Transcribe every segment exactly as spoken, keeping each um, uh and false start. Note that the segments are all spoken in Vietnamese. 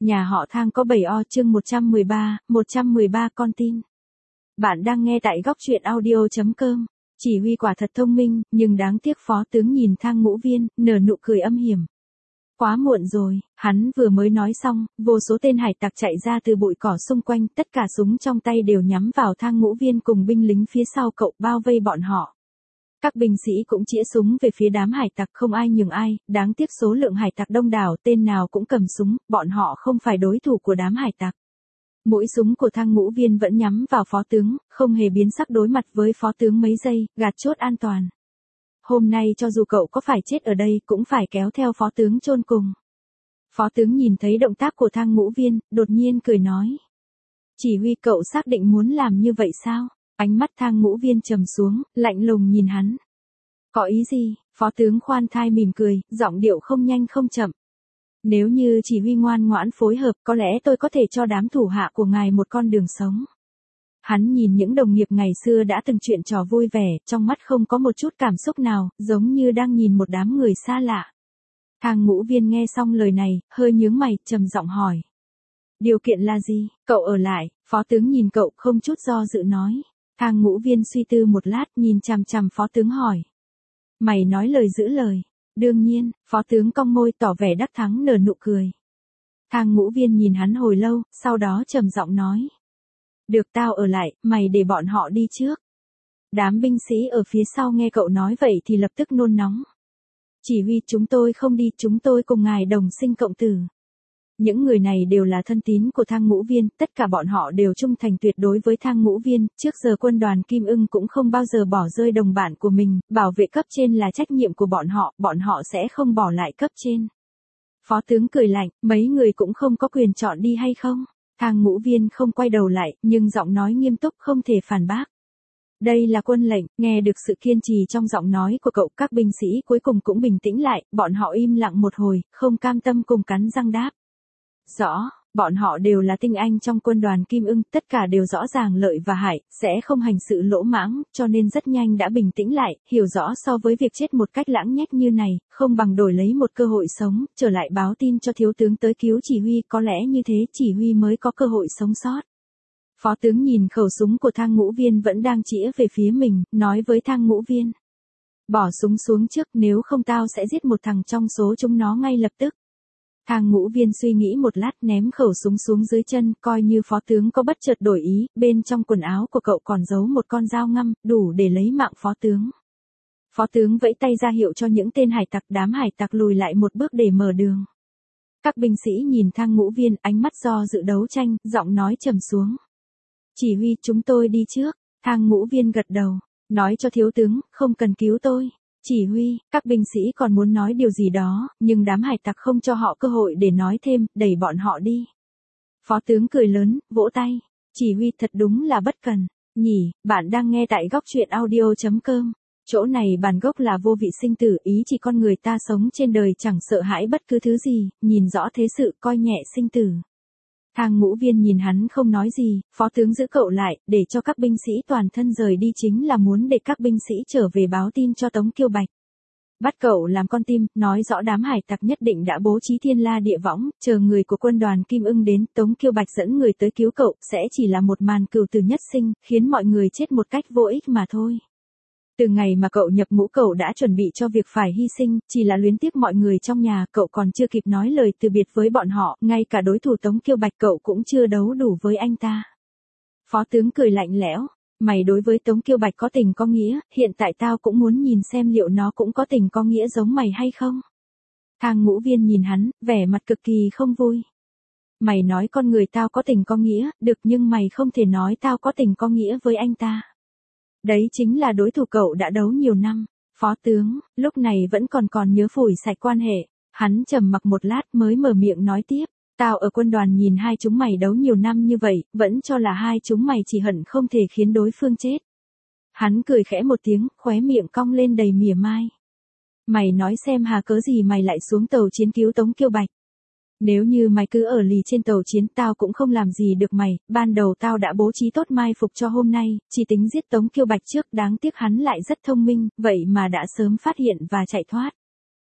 Nhà họ Thang có bảy o chương một trăm mười ba, một trăm mười ba con tin. Bạn đang nghe tại góc truyện audio chấm com. Chỉ huy quả thật thông minh, nhưng đáng tiếc phó tướng nhìn Thang Ngũ Viên, nở nụ cười âm hiểm. Quá muộn rồi, hắn vừa mới nói xong, vô số tên hải tặc chạy ra từ bụi cỏ xung quanh, tất cả súng trong tay đều nhắm vào Thang Ngũ Viên cùng binh lính phía sau cậu bao vây bọn họ. Các binh sĩ cũng chĩa súng về phía đám hải tặc, không ai nhường ai, đáng tiếc số lượng hải tặc đông đảo, tên nào cũng cầm súng, bọn họ không phải đối thủ của đám hải tặc. Mũi súng của Thang Ngũ Viên vẫn nhắm vào phó tướng, không hề biến sắc đối mặt với phó tướng mấy giây, gạt chốt an toàn. Hôm nay cho dù cậu có phải chết ở đây cũng phải kéo theo phó tướng chôn cùng. Phó tướng nhìn thấy động tác của Thang Ngũ Viên, đột nhiên cười nói. Chỉ huy, cậu xác định muốn làm như vậy sao? Ánh mắt Thang Ngũ Viên trầm xuống, lạnh lùng nhìn hắn. Có ý gì? Phó tướng khoan thai mỉm cười, giọng điệu không nhanh không chậm. Nếu như chỉ huy ngoan ngoãn phối hợp, có lẽ tôi có thể cho đám thủ hạ của ngài một con đường sống. Hắn nhìn những đồng nghiệp ngày xưa đã từng chuyện trò vui vẻ, trong mắt không có một chút cảm xúc nào, giống như đang nhìn một đám người xa lạ. Thang Ngũ Viên nghe xong lời này, hơi nhướng mày, trầm giọng hỏi. Điều kiện là gì? Cậu ở lại, phó tướng nhìn cậu không chút do dự nói. Thang Ngũ Viên suy tư một lát, nhìn chằm chằm phó tướng hỏi. Mày nói lời giữ lời. Đương nhiên, phó tướng cong môi tỏ vẻ đắc thắng nở nụ cười. Thang Ngũ Viên nhìn hắn hồi lâu, sau đó trầm giọng nói. Được, tao ở lại, mày để bọn họ đi trước. Đám binh sĩ ở phía sau nghe cậu nói vậy thì lập tức nôn nóng. Chỉ huy, chúng tôi không đi, chúng tôi cùng ngài đồng sinh cộng tử. Những người này đều là thân tín của Thang Ngũ Viên, tất cả bọn họ đều trung thành tuyệt đối với Thang Ngũ Viên, trước giờ quân đoàn Kim Ưng cũng không bao giờ bỏ rơi đồng bạn của mình, bảo vệ cấp trên là trách nhiệm của bọn họ, bọn họ sẽ không bỏ lại cấp trên. Phó tướng cười lạnh, mấy người cũng không có quyền chọn đi hay không? Thang Ngũ Viên không quay đầu lại, nhưng giọng nói nghiêm túc không thể phản bác. Đây là quân lệnh, nghe được sự kiên trì trong giọng nói của cậu, các binh sĩ cuối cùng cũng bình tĩnh lại, bọn họ im lặng một hồi, không cam tâm cùng cắn răng đáp. Rõ, bọn họ đều là tinh anh trong quân đoàn Kim Ưng, tất cả đều rõ ràng lợi và hại, sẽ không hành sự lỗ mãng, cho nên rất nhanh đã bình tĩnh lại, hiểu rõ so với việc chết một cách lãng nhách như này, không bằng đổi lấy một cơ hội sống, trở lại báo tin cho thiếu tướng tới cứu chỉ huy, có lẽ như thế chỉ huy mới có cơ hội sống sót. Phó tướng nhìn khẩu súng của Thang Ngũ Viên vẫn đang chĩa về phía mình, nói với Thang Ngũ Viên. Bỏ súng xuống trước, nếu không tao sẽ giết một thằng trong số chúng nó ngay lập tức. Thang Ngũ Viên suy nghĩ một lát, ném khẩu súng xuống dưới chân, coi như phó tướng có bất chợt đổi ý, bên trong quần áo của cậu còn giấu một con dao ngăm, đủ để lấy mạng phó tướng. Phó tướng vẫy tay ra hiệu cho những tên hải tặc, đám hải tặc lùi lại một bước để mở đường. Các binh sĩ nhìn Thang Ngũ Viên, ánh mắt do dự đấu tranh, giọng nói trầm xuống. Chỉ huy, chúng tôi đi trước. Thang Ngũ Viên gật đầu, nói cho thiếu tướng, không cần cứu tôi. Chỉ huy, các binh sĩ còn muốn nói điều gì đó, nhưng đám hải tặc không cho họ cơ hội để nói thêm, đẩy bọn họ đi. Phó tướng cười lớn, vỗ tay. Chỉ huy, thật đúng là bất cần. Nhỉ, bạn đang nghe tại góc truyện audio chấm com. Chỗ này bản gốc là vô vị sinh tử, ý chỉ con người ta sống trên đời chẳng sợ hãi bất cứ thứ gì, nhìn rõ thế sự, coi nhẹ sinh tử. Thang Ngũ Viên nhìn hắn không nói gì, phó tướng giữ cậu lại, để cho các binh sĩ toàn thân rời đi chính là muốn để các binh sĩ trở về báo tin cho Tống Kiêu Bạch. Bắt cậu làm con tim, nói rõ đám hải tặc nhất định đã bố trí thiên la địa võng, chờ người của quân đoàn Kim Ưng đến, Tống Kiêu Bạch dẫn người tới cứu cậu, sẽ chỉ là một màn cừu tử nhất sinh, khiến mọi người chết một cách vô ích mà thôi. Từ ngày mà cậu nhập ngũ cậu đã chuẩn bị cho việc phải hy sinh, chỉ là luyến tiếc mọi người trong nhà, cậu còn chưa kịp nói lời từ biệt với bọn họ, ngay cả đối thủ Tống Kiêu Bạch cậu cũng chưa đấu đủ với anh ta. Phó tướng cười lạnh lẽo, mày đối với Tống Kiêu Bạch có tình có nghĩa, hiện tại tao cũng muốn nhìn xem liệu nó cũng có tình có nghĩa giống mày hay không. Thang Ngũ Viên nhìn hắn, vẻ mặt cực kỳ không vui. Mày nói con người tao có tình có nghĩa, được, nhưng mày không thể nói tao có tình có nghĩa với anh ta. Đấy chính là đối thủ cậu đã đấu nhiều năm. Phó tướng, lúc này vẫn còn còn nhớ phủi sạch quan hệ. Hắn trầm mặc một lát mới mở miệng nói tiếp. Tao ở quân đoàn nhìn hai chúng mày đấu nhiều năm như vậy, vẫn cho là hai chúng mày chỉ hận không thể khiến đối phương chết. Hắn cười khẽ một tiếng, khóe miệng cong lên đầy mỉa mai. Mày nói xem hà cớ gì mày lại xuống tàu chiến cứu Tống Kiêu Bạch. Nếu như mày cứ ở lì trên tàu chiến tao cũng không làm gì được mày, ban đầu tao đã bố trí tốt mai phục cho hôm nay, chỉ tính giết Tống Kiêu Bạch trước, đáng tiếc hắn lại rất thông minh, vậy mà đã sớm phát hiện và chạy thoát.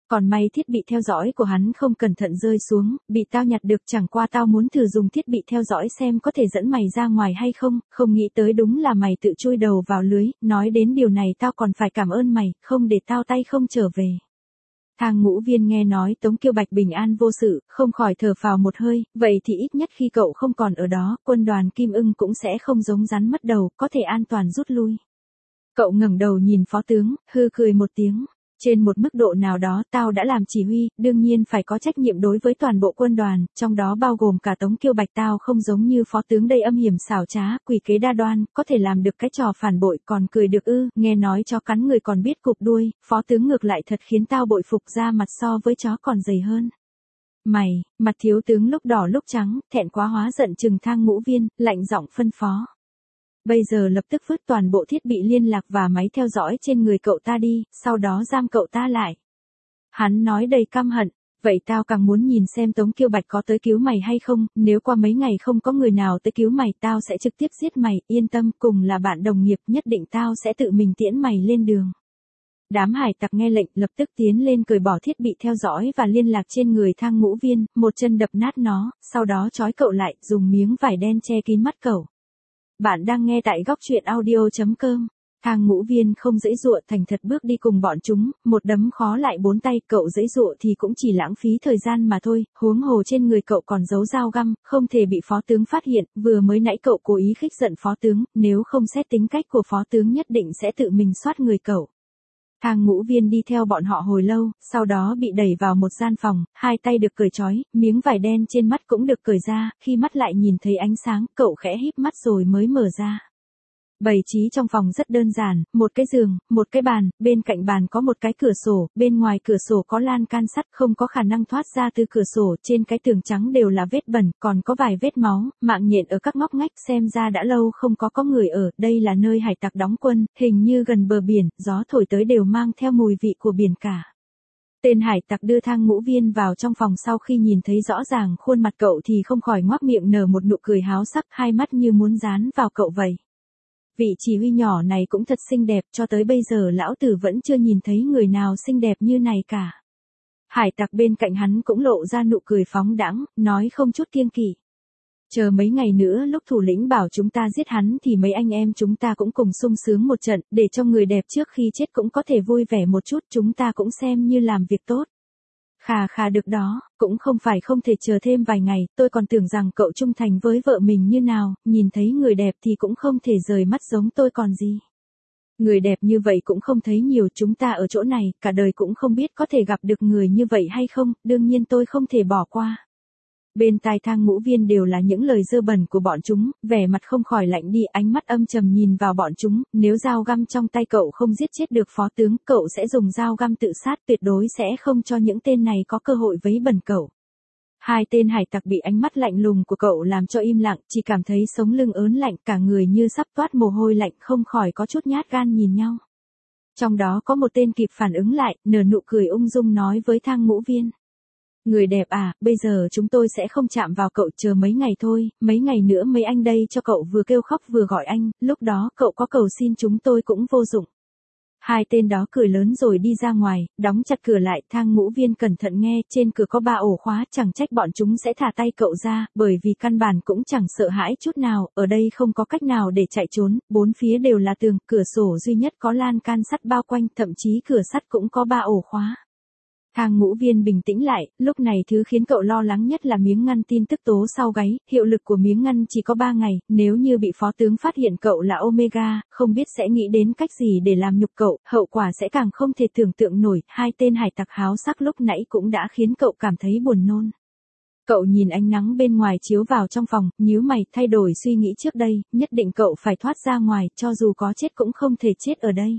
Còn may thiết bị theo dõi của hắn không cẩn thận rơi xuống, bị tao nhặt được, chẳng qua tao muốn thử dùng thiết bị theo dõi xem có thể dẫn mày ra ngoài hay không, không nghĩ tới đúng là mày tự chui đầu vào lưới, nói đến điều này tao còn phải cảm ơn mày, không để tao tay không trở về. Thang Ngũ Viên nghe nói Tống Kiêu Bạch bình an vô sự, không khỏi thở phào một hơi, vậy thì ít nhất khi cậu không còn ở đó, quân đoàn Kim Ưng cũng sẽ không giống rắn mất đầu, có thể an toàn rút lui. Cậu ngẩng đầu nhìn phó tướng, hư cười một tiếng. Trên một mức độ nào đó tao đã làm chỉ huy, đương nhiên phải có trách nhiệm đối với toàn bộ quân đoàn, trong đó bao gồm cả Tống Kiêu Bạch. Tao không giống như phó tướng đây âm hiểm xảo trá, quỷ kế đa đoan, có thể làm được cái trò phản bội còn cười được ư, nghe nói chó cắn người còn biết cụp đuôi, phó tướng ngược lại thật khiến tao bội phục, da mặt so với chó còn dày hơn. Mày, mặt thiếu tướng lúc đỏ lúc trắng, thẹn quá hóa giận trừng Thang Ngũ Viên, lạnh giọng phân phó. Bây giờ lập tức vứt toàn bộ thiết bị liên lạc và máy theo dõi trên người cậu ta đi, sau đó giam cậu ta lại. Hắn nói đầy căm hận, vậy tao càng muốn nhìn xem Tống Kiêu Bạch có tới cứu mày hay không, nếu qua mấy ngày không có người nào tới cứu mày tao sẽ trực tiếp giết mày, yên tâm, cùng là bạn đồng nghiệp nhất định tao sẽ tự mình tiễn mày lên đường. Đám hải tặc nghe lệnh lập tức tiến lên cởi bỏ thiết bị theo dõi và liên lạc trên người Thang Ngũ Viên, một chân đập nát nó, sau đó trói cậu lại, dùng miếng vải đen che kín mắt cậu. Bạn đang nghe tại góc truyện audio chấm com. Thang Ngũ Viên không giãy giụa, thành thật bước đi cùng bọn chúng, một đấm khó lại bốn tay, cậu giãy giụa thì cũng chỉ lãng phí thời gian mà thôi, huống hồ trên người cậu còn giấu dao găm, không thể bị phó tướng phát hiện, vừa mới nãy cậu cố ý khích giận phó tướng, nếu không xét tính cách của phó tướng nhất định sẽ tự mình soát người cậu. Thang Ngũ Viên đi theo bọn họ hồi lâu, sau đó bị đẩy vào một gian phòng, hai tay được cởi trói, miếng vải đen trên mắt cũng được cởi ra, khi mắt lại nhìn thấy ánh sáng, cậu khẽ híp mắt rồi mới mở ra. Bày trí trong phòng rất đơn giản, một cái giường, một cái bàn, bên cạnh bàn có một cái cửa sổ, bên ngoài cửa sổ có lan can sắt không có khả năng thoát ra từ cửa sổ, trên cái tường trắng đều là vết bẩn, còn có vài vết máu, mạng nhện ở các ngóc ngách, xem ra đã lâu không có có người ở, đây là nơi hải tặc đóng quân, hình như gần bờ biển, gió thổi tới đều mang theo mùi vị của biển cả. Tên hải tặc đưa Thang Ngũ Viên vào trong phòng, sau khi nhìn thấy rõ ràng khuôn mặt cậu thì không khỏi ngoác miệng nở một nụ cười háo sắc, hai mắt như muốn dán vào cậu vậy. Vị chỉ huy nhỏ này cũng thật xinh đẹp, cho tới bây giờ lão tử vẫn chưa nhìn thấy người nào xinh đẹp như này cả. Hải tặc bên cạnh hắn cũng lộ ra nụ cười phóng đãng, nói không chút kiêng kỵ. Chờ mấy ngày nữa lúc thủ lĩnh bảo chúng ta giết hắn thì mấy anh em chúng ta cũng cùng sung sướng một trận, để cho người đẹp trước khi chết cũng có thể vui vẻ một chút, chúng ta cũng xem như làm việc tốt. Khà khà được đó, cũng không phải không thể chờ thêm vài ngày, tôi còn tưởng rằng cậu trung thành với vợ mình như nào, nhìn thấy người đẹp thì cũng không thể rời mắt giống tôi còn gì. Người đẹp như vậy cũng không thấy nhiều, chúng ta ở chỗ này, cả đời cũng không biết có thể gặp được người như vậy hay không, đương nhiên tôi không thể bỏ qua. Bên tai Thang Ngũ Viên đều là những lời dơ bẩn của bọn chúng, vẻ mặt không khỏi lạnh đi, ánh mắt âm trầm nhìn vào bọn chúng, nếu dao găm trong tay cậu không giết chết được phó tướng, cậu sẽ dùng dao găm tự sát, tuyệt đối sẽ không cho những tên này có cơ hội vấy bẩn cậu. Hai tên hải tặc bị ánh mắt lạnh lùng của cậu làm cho im lặng, chỉ cảm thấy sống lưng ớn lạnh, cả người như sắp toát mồ hôi lạnh, không khỏi có chút nhát gan nhìn nhau. Trong đó có một tên kịp phản ứng lại, nở nụ cười ung dung nói với Thang Ngũ Viên. Người đẹp à, bây giờ chúng tôi sẽ không chạm vào cậu, chờ mấy ngày thôi, mấy ngày nữa mấy anh đây cho cậu vừa kêu khóc vừa gọi anh, lúc đó cậu có cầu xin chúng tôi cũng vô dụng. Hai tên đó cười lớn rồi đi ra ngoài, đóng chặt cửa lại. Thang Ngũ Viên cẩn thận nghe, trên cửa có ba ổ khóa, chẳng trách bọn chúng sẽ thả tay cậu ra, bởi vì căn bản cũng chẳng sợ hãi chút nào, ở đây không có cách nào để chạy trốn, bốn phía đều là tường, cửa sổ duy nhất có lan can sắt bao quanh, thậm chí cửa sắt cũng có ba ổ khóa. Thang Ngũ Viên bình tĩnh lại, lúc này thứ khiến cậu lo lắng nhất là miếng ngăn tin tức tố sau gáy, hiệu lực của miếng ngăn chỉ có ba ngày, nếu như bị phó tướng phát hiện cậu là Omega, không biết sẽ nghĩ đến cách gì để làm nhục cậu, hậu quả sẽ càng không thể tưởng tượng nổi, hai tên hải tặc háo sắc lúc nãy cũng đã khiến cậu cảm thấy buồn nôn. Cậu nhìn ánh nắng bên ngoài chiếu vào trong phòng, nhíu mày, thay đổi suy nghĩ trước đây, nhất định cậu phải thoát ra ngoài, cho dù có chết cũng không thể chết ở đây.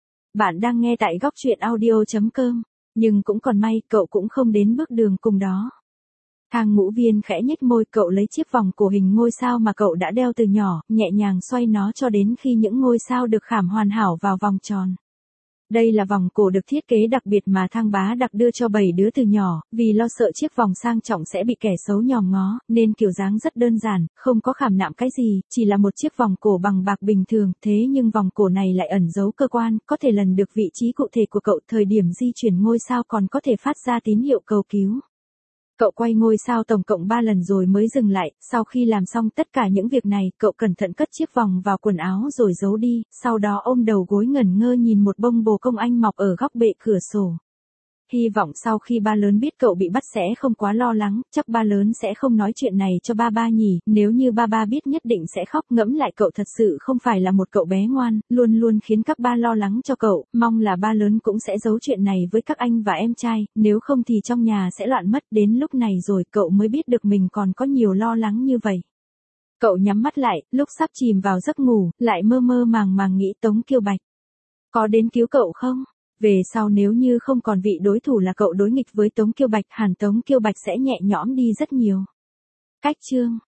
Bạn đang nghe tại góc truyện audio chấm com. Nhưng cũng còn may, cậu cũng không đến bước đường cùng đó. Thang Ngũ Viên khẽ nhếch môi, cậu lấy chiếc vòng cổ hình ngôi sao mà cậu đã đeo từ nhỏ, nhẹ nhàng xoay nó cho đến khi những ngôi sao được khảm hoàn hảo vào vòng tròn. Đây là vòng cổ được thiết kế đặc biệt mà Thang Bá Đặc đưa cho bảy đứa từ nhỏ, vì lo sợ chiếc vòng sang trọng sẽ bị kẻ xấu nhòm ngó, nên kiểu dáng rất đơn giản, không có khảm nạm cái gì, chỉ là một chiếc vòng cổ bằng bạc bình thường, thế nhưng vòng cổ này lại ẩn giấu cơ quan, có thể lần được vị trí cụ thể của cậu, thời điểm di chuyển ngôi sao còn có thể phát ra tín hiệu cầu cứu. Cậu quay ngôi sao tổng cộng ba lần rồi mới dừng lại, sau khi làm xong tất cả những việc này, cậu cẩn thận cất chiếc vòng vào quần áo rồi giấu đi, sau đó ôm đầu gối ngẩn ngơ nhìn một bông bồ công anh mọc ở góc bệ cửa sổ. Hy vọng sau khi ba lớn biết cậu bị bắt sẽ không quá lo lắng, chắc ba lớn sẽ không nói chuyện này cho ba ba nhỉ, nếu như ba ba biết nhất định sẽ khóc. Ngẫm lại cậu thật sự không phải là một cậu bé ngoan, luôn luôn khiến các ba lo lắng cho cậu, mong là ba lớn cũng sẽ giấu chuyện này với các anh và em trai, nếu không thì trong nhà sẽ loạn mất, đến lúc này rồi cậu mới biết được mình còn có nhiều lo lắng như vậy. Cậu nhắm mắt lại, lúc sắp chìm vào giấc ngủ, lại mơ mơ màng màng nghĩ Tống Kiều Bạch có đến cứu cậu không? Về sau nếu như không còn vị đối thủ là cậu đối nghịch với Tống Kiều Bạch, hẳn Tống Kiều Bạch sẽ nhẹ nhõm đi rất nhiều. Cách chương